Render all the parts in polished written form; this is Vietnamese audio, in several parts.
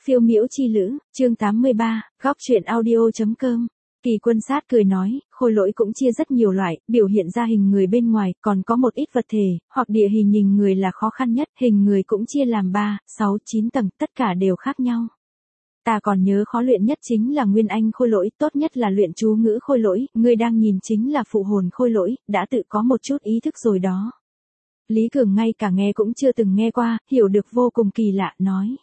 Phiêu miễu chi lữ, chương 83, góc truyện audio.com. Kỳ Quân Sát cười nói, khôi lỗi cũng chia rất nhiều loại, biểu hiện ra hình người bên ngoài, còn có một ít vật thể, hoặc địa hình nhìn người là khó khăn nhất, hình người cũng chia làm 3, 6, 9 tầng, tất cả đều khác nhau. Ta còn nhớ khó luyện nhất chính là Nguyên Anh khôi lỗi, tốt nhất là luyện chú ngữ khôi lỗi, người đang nhìn chính là phụ hồn khôi lỗi, đã tự có một chút ý thức rồi đó. Lý Cường ngay cả nghe cũng chưa từng nghe qua, hiểu được vô cùng kỳ lạ, nói.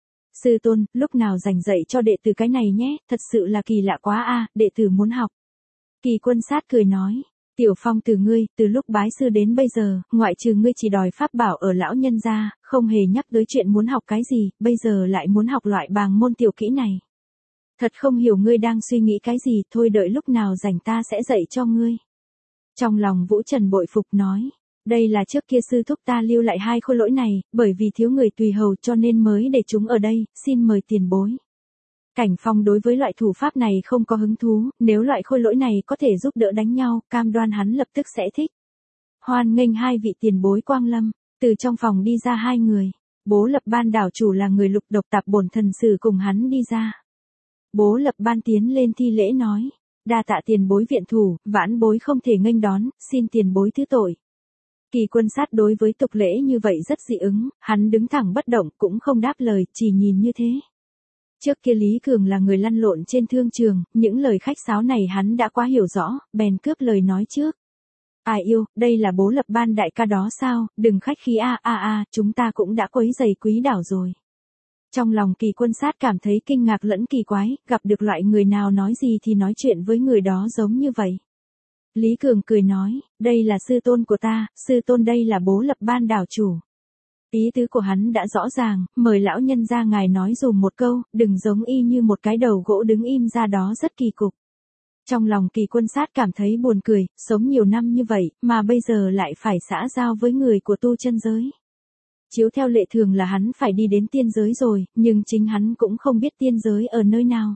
Sư tôn, lúc nào rảnh dạy cho đệ tử cái này nhé, thật sự là kỳ lạ quá a, đệ tử muốn học. Kỳ Quân Sát cười nói, Tiểu Phong từ ngươi, từ lúc bái sư đến bây giờ, ngoại trừ ngươi chỉ đòi pháp bảo ở lão nhân gia, không hề nhắc tới chuyện muốn học cái gì, bây giờ lại muốn học loại bàng môn tiểu kỹ này. Thật không hiểu ngươi đang suy nghĩ cái gì, thôi đợi lúc nào rảnh ta sẽ dạy cho ngươi. Trong lòng Vũ Trần bội phục nói. Đây là trước kia sư thúc ta lưu lại 2 khôi lỗi này, bởi vì thiếu người tùy hầu cho nên mới để chúng ở đây, xin mời tiền bối. Cảnh Phong đối với loại thủ pháp này không có hứng thú, nếu loại khôi lỗi này có thể giúp đỡ đánh nhau, cam đoan hắn lập tức sẽ thích. Hoan nghênh 2 vị tiền bối quang lâm, từ trong phòng đi ra 2 người. Bố Lập Ban đảo chủ là người Lục Độc Tạp bổn thần sử cùng hắn đi ra. Bố Lập Ban tiến lên thi lễ nói, đa tạ tiền bối viện thủ, vãn bối không thể nghênh đón, xin tiền bối thứ tội. Kỳ Quân Sát đối với tục lễ như vậy rất dị ứng, hắn đứng thẳng bất động cũng không đáp lời, chỉ nhìn như thế. Trước kia Lý Cường là người lăn lộn trên thương trường, những lời khách sáo này hắn đã quá hiểu rõ, bèn cướp lời nói trước. Ai yêu, đây là Bố Lập Ban đại ca đó sao, đừng khách khí chúng ta cũng đã quấy rầy quý đảo rồi. Trong lòng Kỳ Quân Sát cảm thấy kinh ngạc lẫn kỳ quái, gặp được loại người nào nói gì thì nói chuyện với người đó giống như vậy. Lý Cường cười nói, đây là sư tôn của ta, sư tôn đây là Bố Lập Ban đảo chủ. Ý tứ của hắn đã rõ ràng, mời lão nhân ra ngài nói dùm một câu, đừng giống y như một cái đầu gỗ đứng im ra đó rất kỳ cục. Trong lòng Kỳ Quân Sát cảm thấy buồn cười, sống nhiều năm như vậy, mà bây giờ lại phải xã giao với người của tu chân giới. Chiếu theo lệ thường là hắn phải đi đến tiên giới rồi, nhưng chính hắn cũng không biết tiên giới ở nơi nào.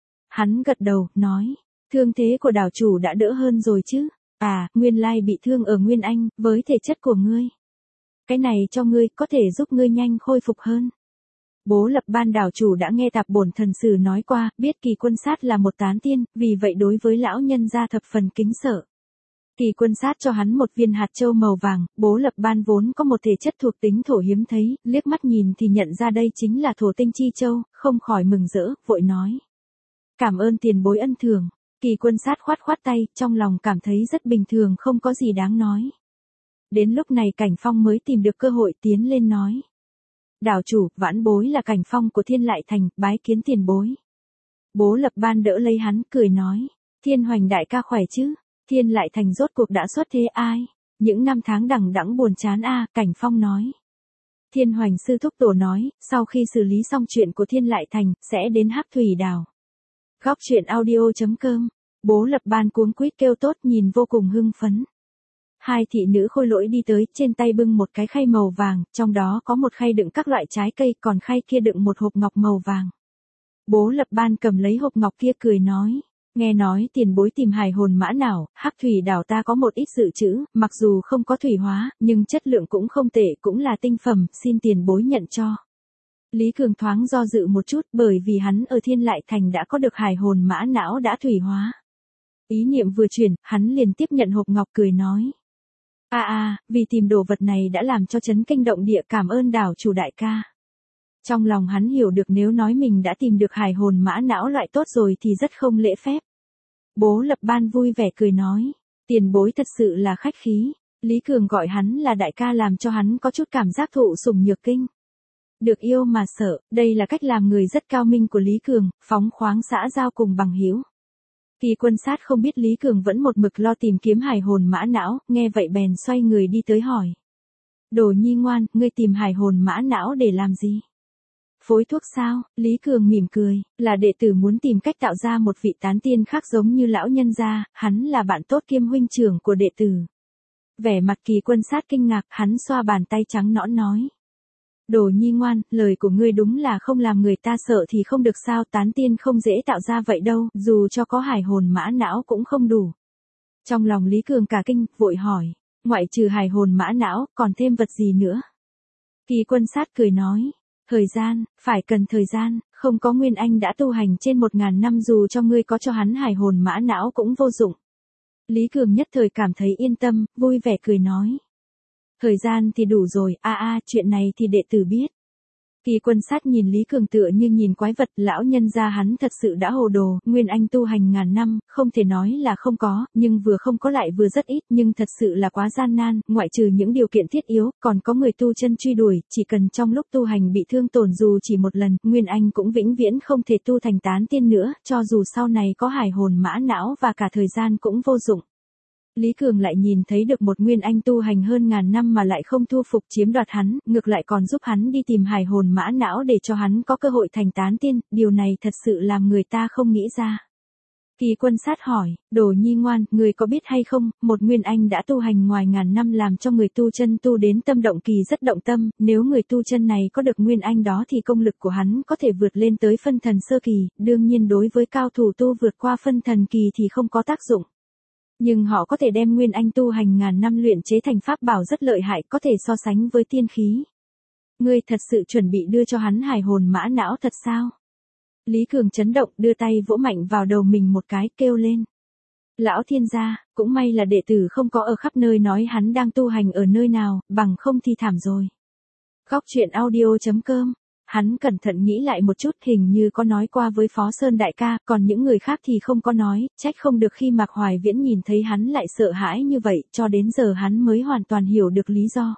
Hắn gật đầu, nói. Thương thế của đảo chủ đã đỡ hơn rồi chứ? Nguyên lai bị thương ở Nguyên Anh, với thể chất của ngươi. Cái này cho ngươi, có thể giúp ngươi nhanh khôi phục hơn. Bố Lập Ban đảo chủ đã nghe Tạp bổn thần sử nói qua, biết Kỳ Quân Sát là một tán tiên, vì vậy đối với lão nhân gia thập phần kính sợ. Kỳ Quân Sát cho hắn một viên hạt châu màu vàng, Bố Lập Ban vốn có một thể chất thuộc tính thổ hiếm thấy, liếc mắt nhìn thì nhận ra đây chính là thổ tinh chi châu, không khỏi mừng rỡ, vội nói. Cảm ơn tiền bối ân thường. Kỳ Quân Sát khoát khoát tay, trong lòng cảm thấy rất bình thường không có gì đáng nói. Đến lúc này Cảnh Phong mới tìm được cơ hội tiến lên nói. Đảo chủ, vãn bối là Cảnh Phong của Thiên Lại Thành, bái kiến tiền bối. Bố Lập Ban đỡ lấy hắn, cười nói. Thiên Hoành đại ca khỏe chứ? Thiên Lại Thành rốt cuộc đã xuất thế ai? Những năm tháng đằng đẵng buồn chán Cảnh Phong nói. Thiên Hoành sư thúc tổ nói, sau khi xử lý xong chuyện của Thiên Lại Thành, sẽ đến Hắc Thủy Đảo. Góc truyện audio.com. Bố Lập Ban cuống quýt kêu tốt nhìn vô cùng hưng phấn. 2 thị nữ khôi lỗi đi tới, trên tay bưng một cái khay màu vàng, trong đó có một khay đựng các loại trái cây, còn khay kia đựng một hộp ngọc màu vàng. Bố Lập Ban cầm lấy hộp ngọc kia cười nói, nghe nói tiền bối tìm hài hồn mã nào, Hắc Thủy Đảo ta có một ít dự trữ, mặc dù không có thủy hóa, nhưng chất lượng cũng không tệ, cũng là tinh phẩm, xin tiền bối nhận cho. Lý Cường thoáng do dự một chút bởi vì hắn ở Thiên Lại Thành đã có được hài hồn mã não đã thủy hóa. Ý niệm vừa chuyển, hắn liền tiếp nhận hộp ngọc cười nói. Vì tìm đồ vật này đã làm cho chấn kinh động địa, cảm ơn đảo chủ đại ca. Trong lòng hắn hiểu được nếu nói mình đã tìm được hài hồn mã não loại tốt rồi thì rất không lễ phép. Bố Lập Ban vui vẻ cười nói. Tiền bối thật sự là khách khí. Lý Cường gọi hắn là đại ca làm cho hắn có chút cảm giác thụ sủng nhược kinh. Được yêu mà sợ, đây là cách làm người rất cao minh của Lý Cường, phóng khoáng xã giao cùng bằng hữu. Kỳ Quân Sát không biết Lý Cường vẫn một mực lo tìm kiếm hài hồn mã não, nghe vậy bèn xoay người đi tới hỏi. Đồ nhi ngoan, ngươi tìm hài hồn mã não để làm gì? Phối thuốc sao? Lý Cường mỉm cười, là đệ tử muốn tìm cách tạo ra một vị tán tiên khác giống như lão nhân gia, hắn là bạn tốt kiêm huynh trưởng của đệ tử. Vẻ mặt Kỳ Quân Sát kinh ngạc, hắn xoa bàn tay trắng nõn nói. Đồ nhi ngoan, lời của ngươi đúng là không làm người ta sợ thì không được sao, tán tiên không dễ tạo ra vậy đâu, dù cho có hài hồn mã não cũng không đủ. Trong lòng Lý Cường cả kinh, vội hỏi, ngoại trừ hài hồn mã não, còn thêm vật gì nữa? Kỳ Quân Sát cười nói, Thời gian, phải cần thời gian, không có Nguyên Anh đã tu hành trên 1000 năm dù cho ngươi có cho hắn hải hồn mã não cũng vô dụng. Lý Cường nhất thời cảm thấy yên tâm, vui vẻ cười nói. Thời gian thì đủ rồi, chuyện này thì đệ tử biết. Kỳ Quân Sát nhìn Lý Cường tựa như nhìn quái vật, lão nhân gia hắn thật sự đã hồ đồ, Nguyên Anh tu hành ngàn năm, không thể nói là không có, nhưng vừa không có lại vừa rất ít, nhưng thật sự là quá gian nan, ngoại trừ những điều kiện thiết yếu, còn có người tu chân truy đuổi, chỉ cần trong lúc tu hành bị thương tổn dù chỉ một lần, Nguyên Anh cũng vĩnh viễn không thể tu thành tán tiên nữa, cho dù sau này có hải hồn mã não và cả thời gian cũng vô dụng. Lý Cường lại nhìn thấy được một Nguyên Anh tu hành hơn ngàn năm mà lại không thu phục chiếm đoạt hắn, ngược lại còn giúp hắn đi tìm hải hồn mã não để cho hắn có cơ hội thành tán tiên, điều này thật sự làm người ta không nghĩ ra. Kỳ Quân Sát hỏi, Đồ Nhi ngoan, người có biết hay không, một Nguyên Anh đã tu hành ngoài ngàn năm làm cho người tu chân tu đến tâm động kỳ rất động tâm, nếu người tu chân này có được Nguyên Anh đó thì công lực của hắn có thể vượt lên tới phân thần sơ kỳ, đương nhiên đối với cao thủ tu vượt qua phân thần kỳ thì không có tác dụng. Nhưng họ có thể đem Nguyên Anh tu hành ngàn năm luyện chế thành pháp bảo rất lợi hại, có thể so sánh với tiên khí. Ngươi thật sự chuẩn bị đưa cho hắn hải hồn mã não thật sao? Lý Cường chấn động, đưa tay vỗ mạnh vào đầu mình một cái, kêu lên. Lão thiên gia, cũng may là đệ tử không có ở khắp nơi nói hắn đang tu hành ở nơi nào, bằng không thì thảm rồi. Góc truyện audio.com. Hắn cẩn thận nghĩ lại một chút, hình như có nói qua với Phó Sơn đại ca, còn những người khác thì không có nói, trách không được khi Mạc Hoài Viễn nhìn thấy hắn lại sợ hãi như vậy, cho đến giờ hắn mới hoàn toàn hiểu được lý do.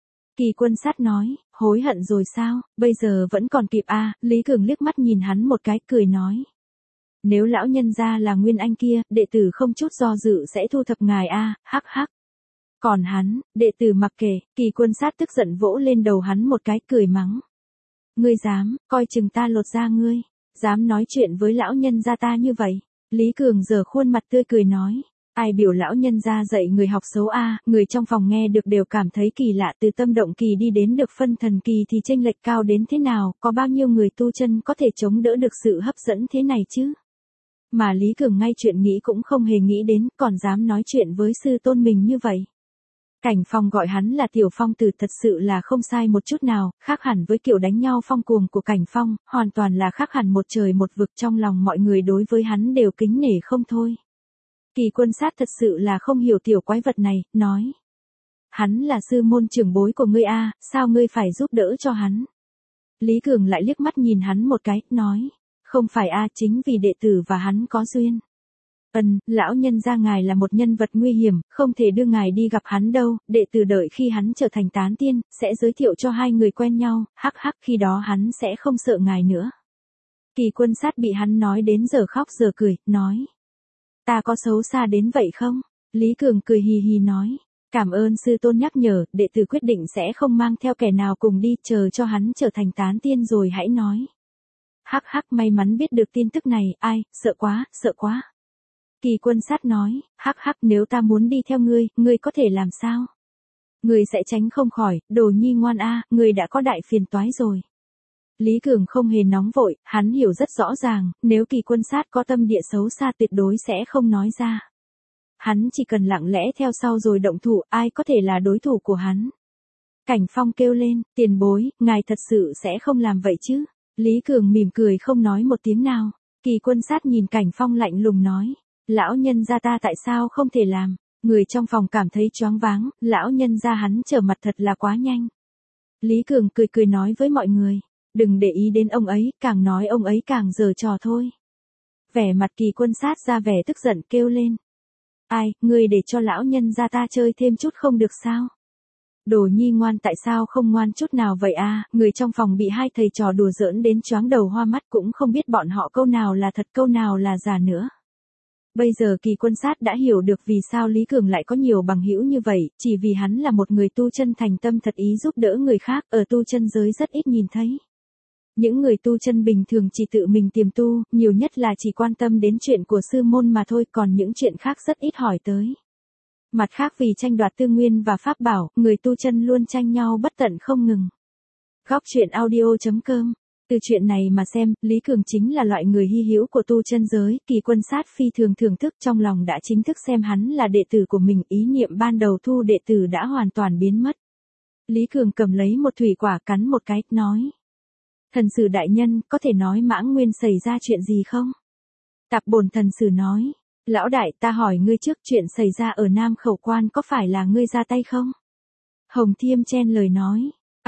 Kỳ Quân Sát nói, hối hận rồi sao, bây giờ vẫn còn kịp Lý Cường liếc mắt nhìn hắn một cái, cười nói. Nếu lão nhân gia là Nguyên Anh kia, đệ tử không chút do dự sẽ thu thập ngài hắc hắc. Còn hắn, đệ tử mặc kệ, Kỳ Quân Sát tức giận vỗ lên đầu hắn một cái, cười mắng. Ngươi dám, coi chừng ta lột da ngươi, dám nói chuyện với lão nhân gia ta như vậy. Lý Cường giở khuôn mặt tươi cười nói, ai biểu lão nhân gia dạy người học xấu người trong phòng nghe được đều cảm thấy kỳ lạ, từ tâm động kỳ đi đến được phân thần kỳ thì chênh lệch cao đến thế nào, có bao nhiêu người tu chân có thể chống đỡ được sự hấp dẫn thế này chứ. Mà Lý Cường ngay chuyện nghĩ cũng không hề nghĩ đến, còn dám nói chuyện với sư tôn mình như vậy. Cảnh Phong gọi hắn là Tiểu Phong Tử thật sự là không sai một chút nào, khác hẳn với kiểu đánh nhau phong cuồng của Cảnh Phong, hoàn toàn là khác hẳn một trời một vực, trong lòng mọi người đối với hắn đều kính nể không thôi. Kỳ Quân Sát thật sự là không hiểu tiểu quái vật này, nói. Hắn là sư môn trưởng bối của ngươi sao ngươi phải giúp đỡ cho hắn? Lý Cường lại liếc mắt nhìn hắn một cái, nói. Không phải chính vì đệ tử và hắn có duyên. Lão nhân gia ngài là một nhân vật nguy hiểm, không thể đưa ngài đi gặp hắn đâu, đệ tử đợi khi hắn trở thành tán tiên, sẽ giới thiệu cho hai người quen nhau, hắc hắc khi đó hắn sẽ không sợ ngài nữa. Kỳ Quân Sát bị hắn nói đến giờ khóc giờ cười, nói. Ta có xấu xa đến vậy không? Lý Cường cười hì hì nói. Cảm ơn sư tôn nhắc nhở, đệ tử quyết định sẽ không mang theo kẻ nào cùng đi, chờ cho hắn trở thành tán tiên rồi hãy nói. Hắc hắc may mắn biết được tin tức này, sợ quá, sợ quá. Kỳ Quân Sát nói, hắc hắc nếu ta muốn đi theo ngươi có thể làm sao? Ngươi sẽ tránh không khỏi, Đồ Nhi ngoan ngươi đã có đại phiền toái rồi. Lý Cường không hề nóng vội, hắn hiểu rất rõ ràng, nếu Kỳ Quân Sát có tâm địa xấu xa tuyệt đối sẽ không nói ra. Hắn chỉ cần lặng lẽ theo sau rồi động thủ, ai có thể là đối thủ của hắn. Cảnh Phong kêu lên, tiền bối, ngài thật sự sẽ không làm vậy chứ? Lý Cường mỉm cười không nói một tiếng nào. Kỳ Quân Sát nhìn Cảnh Phong lạnh lùng nói. Lão nhân gia ta tại sao không thể làm? Người trong phòng cảm thấy choáng váng, lão nhân gia hắn trở mặt thật là quá nhanh. Lý Cường cười nói với mọi người, đừng để ý đến ông ấy, càng nói ông ấy càng giở trò thôi. Vẻ mặt Kỳ Quân Sát ra vẻ tức giận kêu lên. Ngươi để cho lão nhân gia ta chơi thêm chút không được sao? Đồ Nhi ngoan tại sao không ngoan chút nào vậy người trong phòng bị hai thầy trò đùa giỡn đến choáng đầu hoa mắt cũng không biết bọn họ câu nào là thật câu nào là giả nữa. Bây giờ Kỳ Quân Sát đã hiểu được vì sao Lý Cường lại có nhiều bằng hữu như vậy, chỉ vì hắn là một người tu chân thành tâm thật ý giúp đỡ người khác, ở tu chân giới rất ít nhìn thấy. Những người tu chân bình thường chỉ tự mình tiềm tu, nhiều nhất là chỉ quan tâm đến chuyện của sư môn mà thôi, còn những chuyện khác rất ít hỏi tới. Mặt khác vì tranh đoạt tư nguyên và pháp bảo, người tu chân luôn tranh nhau bất tận không ngừng. Góc truyện audio.com. Từ chuyện này mà xem, Lý Cường chính là loại người hy hữu của tu chân giới, Kỳ Quân Sát phi thường thưởng thức trong lòng đã chính thức xem hắn là đệ tử của mình, ý niệm ban đầu thu đệ tử đã hoàn toàn biến mất. Lý Cường cầm lấy một thủy quả cắn một cái, nói. Thần sử đại nhân, có thể nói Mãng Nguyên xảy ra chuyện gì không? Tạp bổn thần sử nói. Lão đại, ta hỏi ngươi trước, chuyện xảy ra ở Nam Khẩu Quan có phải là ngươi ra tay không? Hồng Thiêm chen lời nói.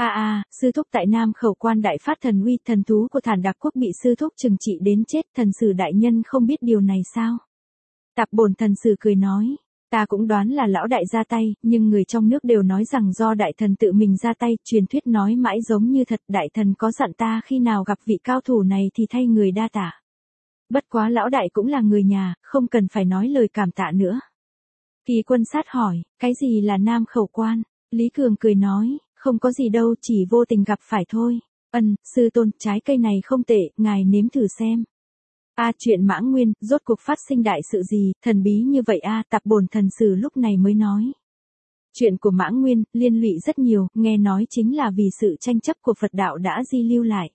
Sư thúc tại Nam Khẩu Quan đại phát thần uy, thần thú của Thản Đạc Quốc bị sư thúc trừng trị đến chết, thần sử đại nhân không biết điều này sao? Tạp bổn thần sử cười nói. Ta cũng đoán là lão đại ra tay, nhưng người trong nước đều nói rằng do đại thần tự mình ra tay, truyền thuyết nói mãi giống như thật, đại thần có dặn ta khi nào gặp vị cao thủ này thì thay người đa tạ. Bất quá lão đại cũng là người nhà, không cần phải nói lời cảm tạ nữa. Kỳ Quân Sát hỏi, cái gì là Nam Khẩu Quan? Lý Cường cười nói, không có gì đâu, chỉ vô tình gặp phải thôi. Sư tôn, trái cây này không tệ, ngài nếm thử xem. Chuyện Mãng Nguyên, rốt cuộc phát sinh đại sự gì, thần bí như vậy Tạp bổn thần sử lúc này mới nói. Chuyện của Mãng Nguyên, liên lụy rất nhiều, nghe nói chính là vì sự tranh chấp của Phật đạo đã di lưu lại.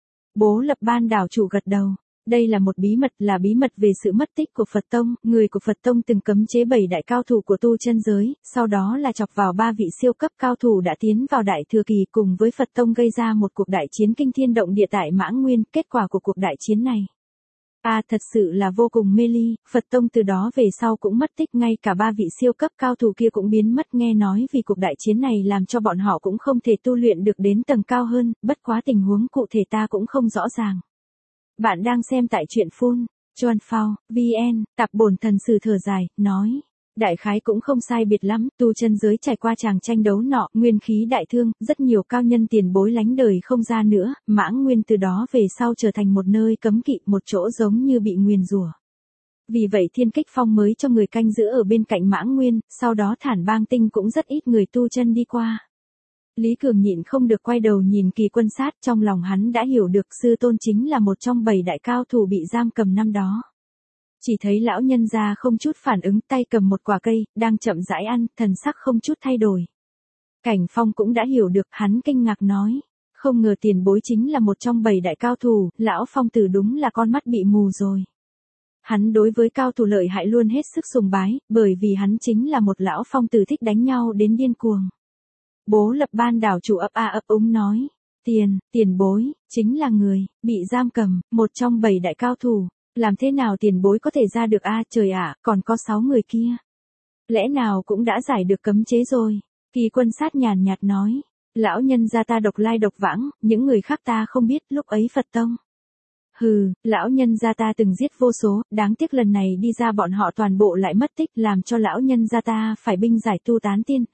Bố Lập Ban đảo chủ gật đầu. Đây là một bí mật, là bí mật về sự mất tích của Phật Tông, người của Phật Tông từng cấm chế 7 đại cao thủ của tu chân giới, sau đó là chọc vào 3 vị siêu cấp cao thủ đã tiến vào đại thừa kỳ cùng với Phật Tông gây ra một cuộc đại chiến kinh thiên động địa tại Mãng Nguyên, kết quả của cuộc đại chiến này. Thật sự là vô cùng mê ly, Phật Tông từ đó về sau cũng mất tích, ngay cả 3 vị siêu cấp cao thủ kia cũng biến mất, nghe nói vì cuộc đại chiến này làm cho bọn họ cũng không thể tu luyện được đến tầng cao hơn, bất quá tình huống cụ thể ta cũng không rõ ràng. Bạn đang xem tại truyện phun, Chuan Phao, VN, Tạp bổn thần sử thở dài, nói. Đại khái cũng không sai biệt lắm, tu chân giới trải qua tràng tranh đấu nọ, nguyên khí đại thương, rất nhiều cao nhân tiền bối lánh đời không ra nữa, Mãng Nguyên từ đó về sau trở thành một nơi cấm kỵ, một chỗ giống như bị nguyền rủa. Vì vậy Thiên Kích Phong mới cho người canh giữ ở bên cạnh Mãng Nguyên, sau đó Thản Bang Tinh cũng rất ít người tu chân đi qua. Lý Cường nhịn không được quay đầu nhìn Kỳ Quân Sát, trong lòng hắn đã hiểu được sư tôn chính là một trong 7 đại cao thủ bị giam cầm năm đó. Chỉ thấy lão nhân gia không chút phản ứng, tay cầm một quả cây, đang chậm rãi ăn, thần sắc không chút thay đổi. Cảnh Phong cũng đã hiểu được, hắn kinh ngạc nói. Không ngờ tiền bối chính là một trong 7 đại cao thủ, lão Phong tử đúng là con mắt bị mù rồi. Hắn đối với cao thủ lợi hại luôn hết sức sùng bái, bởi vì hắn chính là một lão Phong tử thích đánh nhau đến điên cuồng. Bố Lập Ban đảo chủ ấp úng nói. Tiền bối, chính là người, bị giam cầm, một trong 7 đại cao thủ. Làm thế nào tiền bối có thể ra được trời ạ, còn có 6 người kia. Lẽ nào cũng đã giải được cấm chế rồi. Kỳ Quân Sát nhàn nhạt nói. Lão nhân gia ta độc lai độc vãng, những người khác ta không biết, lúc ấy Phật Tông. Lão nhân gia ta từng giết vô số, đáng tiếc lần này đi ra bọn họ toàn bộ lại mất tích, làm cho lão nhân gia ta phải binh giải tu tán tiên.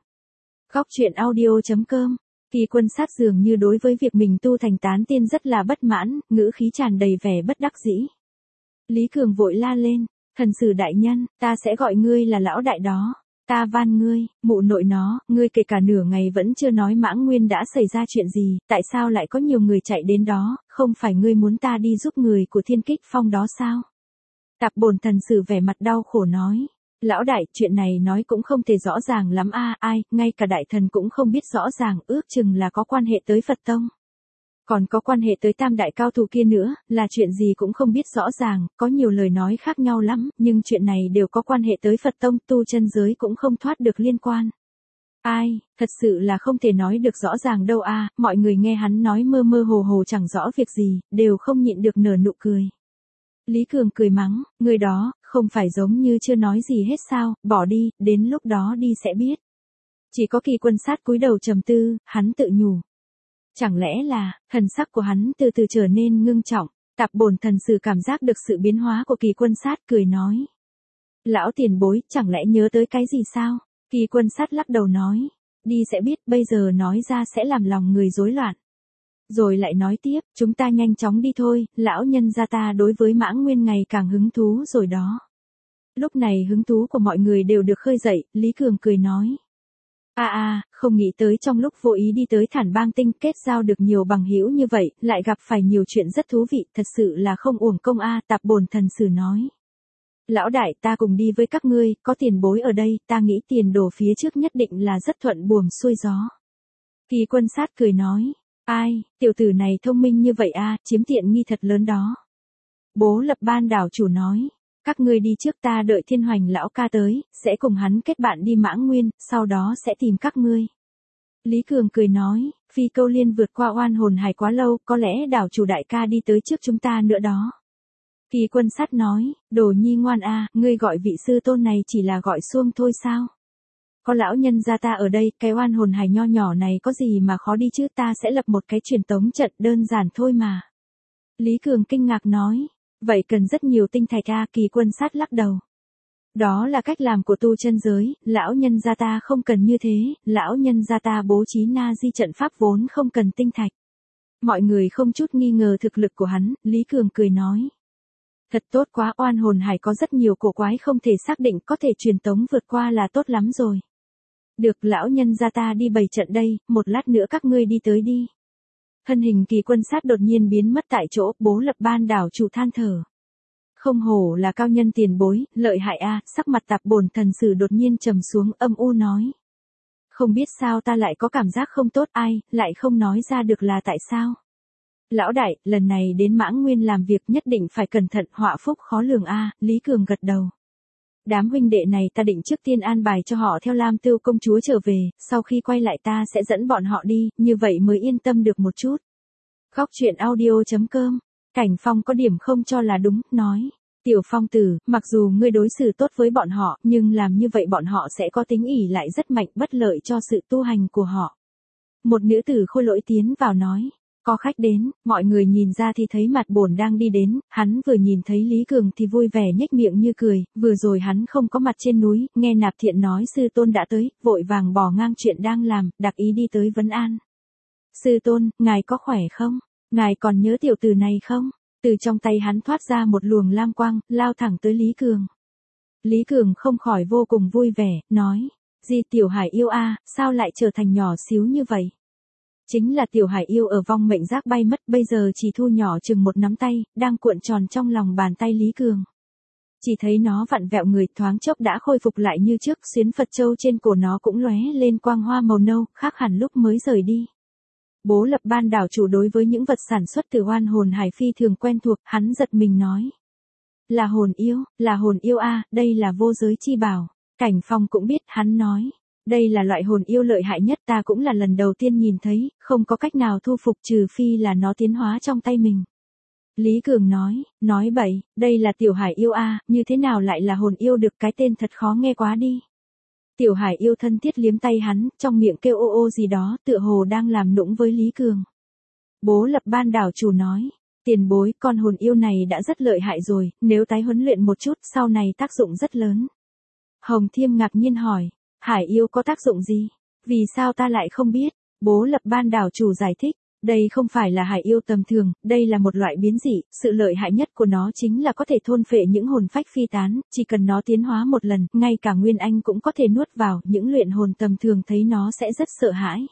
Góc truyện audio.com. Kỳ Quân Sát dường như đối với việc mình tu thành tán tiên rất là bất mãn, ngữ khí tràn đầy vẻ bất đắc dĩ. Lý Cường vội la lên, thần sử đại nhân, ta sẽ gọi ngươi là lão đại đó. Ta van ngươi, mụ nội nó, ngươi kể cả nửa ngày vẫn chưa nói Mãng Nguyên đã xảy ra chuyện gì, tại sao lại có nhiều người chạy đến đó, không phải ngươi muốn ta đi giúp người của Thiên Kích Phong đó sao? Tạp bổn thần sử vẻ mặt đau khổ nói. Lão đại, chuyện này nói cũng không thể rõ ràng lắm ngay cả đại thần cũng không biết rõ ràng, ước chừng là có quan hệ tới Phật Tông. Còn có quan hệ tới tam đại cao thủ kia nữa, là chuyện gì cũng không biết rõ ràng, có nhiều lời nói khác nhau lắm, nhưng chuyện này đều có quan hệ tới Phật Tông, tu chân giới cũng không thoát được liên quan. Thật sự là không thể nói được rõ ràng đâu mọi người nghe hắn nói mơ mơ hồ hồ chẳng rõ việc gì, đều không nhịn được nở nụ cười. Lý Cường cười mắng, người đó, không phải giống như chưa nói gì hết sao, bỏ đi, đến lúc đó đi sẽ biết. Chỉ có Kỳ Quân Sát cúi đầu trầm tư, hắn tự nhủ. Chẳng lẽ là, thần sắc của hắn từ từ trở nên ngưng trọng, Tạp bổn thần sử cảm giác được sự biến hóa của Kỳ Quân Sát, cười nói. Lão tiền bối, chẳng lẽ nhớ tới cái gì sao? Kỳ Quân Sát lắc đầu nói. Đi sẽ biết, bây giờ nói ra sẽ làm lòng người rối loạn. Rồi lại nói tiếp, chúng ta nhanh chóng đi thôi, lão nhân gia ta đối với Mãng Nguyên ngày càng hứng thú rồi đó. Lúc này hứng thú của mọi người đều được khơi dậy, Lý Cường cười nói. Không nghĩ tới trong lúc vô ý đi tới Thản Bang Tinh kết giao được nhiều bằng hữu như vậy, lại gặp phải nhiều chuyện rất thú vị, thật sự là không uổng công Tạp bổn thần sử nói. Lão đại, ta cùng đi với các ngươi, có tiền bối ở đây, ta nghĩ tiền đồ phía trước nhất định là rất thuận buồm xuôi gió. Kỳ Quân Sát cười nói. Tiểu tử này thông minh như vậy chiếm tiện nghi thật lớn đó. Bố Lập Ban đảo chủ nói. Các ngươi đi trước, ta đợi Thiên Hoành lão ca tới, sẽ cùng hắn kết bạn đi Mãng Nguyên, sau đó sẽ tìm các ngươi. Lý Cường cười nói, phi câu liên vượt qua oan hồn hải quá lâu, có lẽ đảo chủ đại ca đi tới trước chúng ta nữa đó. Kỳ Quân Sát nói, đồ nhi ngoan a, ngươi gọi vị sư tôn này chỉ là gọi xuông thôi sao? Có lão nhân gia ta ở đây, cái oan hồn hải nho nhỏ này có gì mà khó đi chứ, ta sẽ lập một cái truyền tống trận đơn giản thôi mà. Lý Cường kinh ngạc nói, vậy cần rất nhiều tinh thạch a. Kỳ Quân Sát lắc đầu. Đó là cách làm của tu chân giới, lão nhân gia ta không cần như thế, lão nhân gia ta bố trí na di trận pháp vốn không cần tinh thạch. Mọi người không chút nghi ngờ thực lực của hắn, Lý Cường cười nói. Thật tốt quá, oan hồn hải có rất nhiều cổ quái không thể xác định, có thể truyền tống vượt qua là tốt lắm rồi. Được, lão nhân gia ta đi bày trận đây, một lát nữa các ngươi đi tới đi. Thân hình Kỳ Quân Sát đột nhiên biến mất tại chỗ, Bố Lập Ban đảo chủ than thở. Không hổ là cao nhân tiền bối, lợi hại a. Sắc mặt Tạp Bổn thần sử đột nhiên trầm xuống, âm u nói. Không biết sao ta lại có cảm giác không tốt, ai, lại không nói ra được là tại sao. Lão đại, lần này đến Mãng Nguyên làm việc nhất định phải cẩn thận, họa phúc khó lường a. Lý Cường gật đầu. Đám huynh đệ này ta định trước tiên an bài cho họ theo Lam Tưu công chúa trở về, sau khi quay lại ta sẽ dẫn bọn họ đi, như vậy mới yên tâm được một chút. Góc truyện audio.com, Cảnh Phong có điểm không cho là đúng, nói. Tiểu Phong tử, mặc dù ngươi đối xử tốt với bọn họ, nhưng làm như vậy bọn họ sẽ có tính ỷ lại rất mạnh, bất lợi cho sự tu hành của họ. Một nữ tử Khôi Lỗi tiến vào nói. Có khách đến, mọi người nhìn ra thì thấy Mạt Bổn đang đi đến, hắn vừa nhìn thấy Lý Cường thì vui vẻ nhếch miệng như cười, vừa rồi hắn không có mặt trên núi, nghe Nạp Thiện nói sư tôn đã tới, vội vàng bỏ ngang chuyện đang làm, đặc ý đi tới vấn an. Sư tôn, ngài có khỏe không? Ngài còn nhớ tiểu tử này không? Từ trong tay hắn thoát ra một luồng lam quang, lao thẳng tới Lý Cường. Lý Cường không khỏi vô cùng vui vẻ, nói, Di tiểu hải yêu a, sao lại trở thành nhỏ xíu như vậy? Chính là tiểu hải yêu ở vong mệnh giác bay mất, bây giờ chỉ thu nhỏ chừng một nắm tay, đang cuộn tròn trong lòng bàn tay Lý Cường. Chỉ thấy nó vặn vẹo người, thoáng chốc đã khôi phục lại như trước, xuyến Phật châu trên cổ nó cũng lóe lên quang hoa màu nâu, khác hẳn lúc mới rời đi. Bố Lập Ban đảo chủ đối với những vật sản xuất từ oan hồn hải phi thường quen thuộc, hắn giật mình nói. Là hồn yêu a, đây là vô giới chi bảo. Cảnh Phong cũng biết, hắn nói. Đây là loại hồn yêu lợi hại nhất, ta cũng là lần đầu tiên nhìn thấy, không có cách nào thu phục trừ phi là nó tiến hóa trong tay mình. Lý Cường nói bậy, đây là tiểu hải yêu a, như thế nào lại là hồn yêu được, cái tên thật khó nghe quá đi. Tiểu hải yêu thân thiết liếm tay hắn, trong miệng kêu ô ô gì đó, tựa hồ đang làm nũng với Lý Cường. Bố Lập Ban đảo chủ nói, tiền bối, con hồn yêu này đã rất lợi hại rồi, nếu tái huấn luyện một chút, sau này tác dụng rất lớn. Hồng Thiêm ngạc nhiên hỏi, hải yêu có tác dụng gì? Vì sao ta lại không biết? Bố Lập Ban đảo chủ giải thích, đây không phải là hải yêu tầm thường, đây là một loại biến dị, sự lợi hại nhất của nó chính là có thể thôn phệ những hồn phách phi tán, chỉ cần nó tiến hóa một lần, ngay cả Nguyên Anh cũng có thể nuốt vào, những luyện hồn tầm thường thấy nó sẽ rất sợ hãi.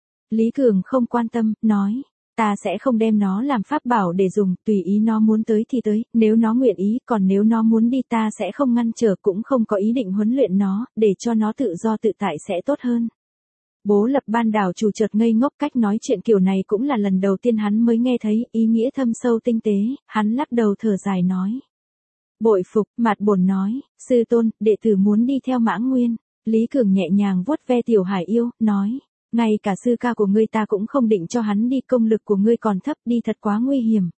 Lý Cường không quan tâm, nói, ta sẽ không đem nó làm pháp bảo để dùng, tùy ý nó muốn tới thì tới, nếu nó nguyện ý, còn nếu nó muốn đi ta sẽ không ngăn trở, cũng không có ý định huấn luyện nó, để cho nó tự do tự tại sẽ tốt hơn. Bố Lập Ban đảo chủ chợt ngây ngốc, cách nói chuyện kiểu này cũng là lần đầu tiên hắn mới nghe thấy, ý nghĩa thâm sâu tinh tế, hắn lắc đầu thở dài nói. Bội phục, Mạt Bổn nói, sư tôn, đệ tử muốn đi theo Mãng Nguyên. Lý Cường nhẹ nhàng vuốt ve tiểu hải yêu, nói, ngay cả sư ca của ngươi ta cũng không định cho hắn đi, công lực của ngươi còn thấp, đi thật quá nguy hiểm.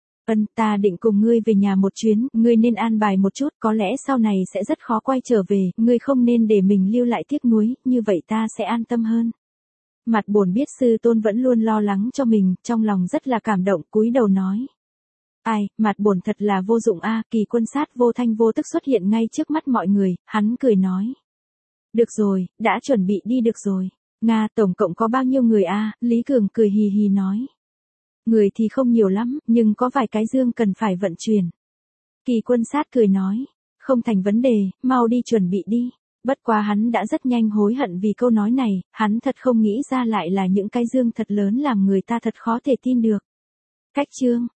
Ta định cùng ngươi về nhà một chuyến, ngươi nên an bài một chút, có lẽ sau này sẽ rất khó quay trở về, ngươi không nên để mình lưu lại tiếc nuối, như vậy ta sẽ an tâm hơn. Mạt Bổn biết sư tôn vẫn luôn lo lắng cho mình, trong lòng rất là cảm động, cúi đầu nói. Ai, Mạt Bổn thật là vô dụng a. Kỳ Quân Sát vô thanh vô tức xuất hiện ngay trước mắt mọi người, hắn cười nói. Được rồi, đã chuẩn bị đi được rồi. Nga, tổng cộng có bao nhiêu người a? Lý Cường cười hì hì nói. Người thì không nhiều lắm, nhưng có vài cái dương cần phải vận chuyển. Kỳ Quân Sát cười nói, không thành vấn đề, mau đi chuẩn bị đi. Bất quá hắn đã rất nhanh hối hận vì câu nói này, hắn thật không nghĩ ra lại là những cái dương thật lớn làm người ta thật khó thể tin được. Cách chương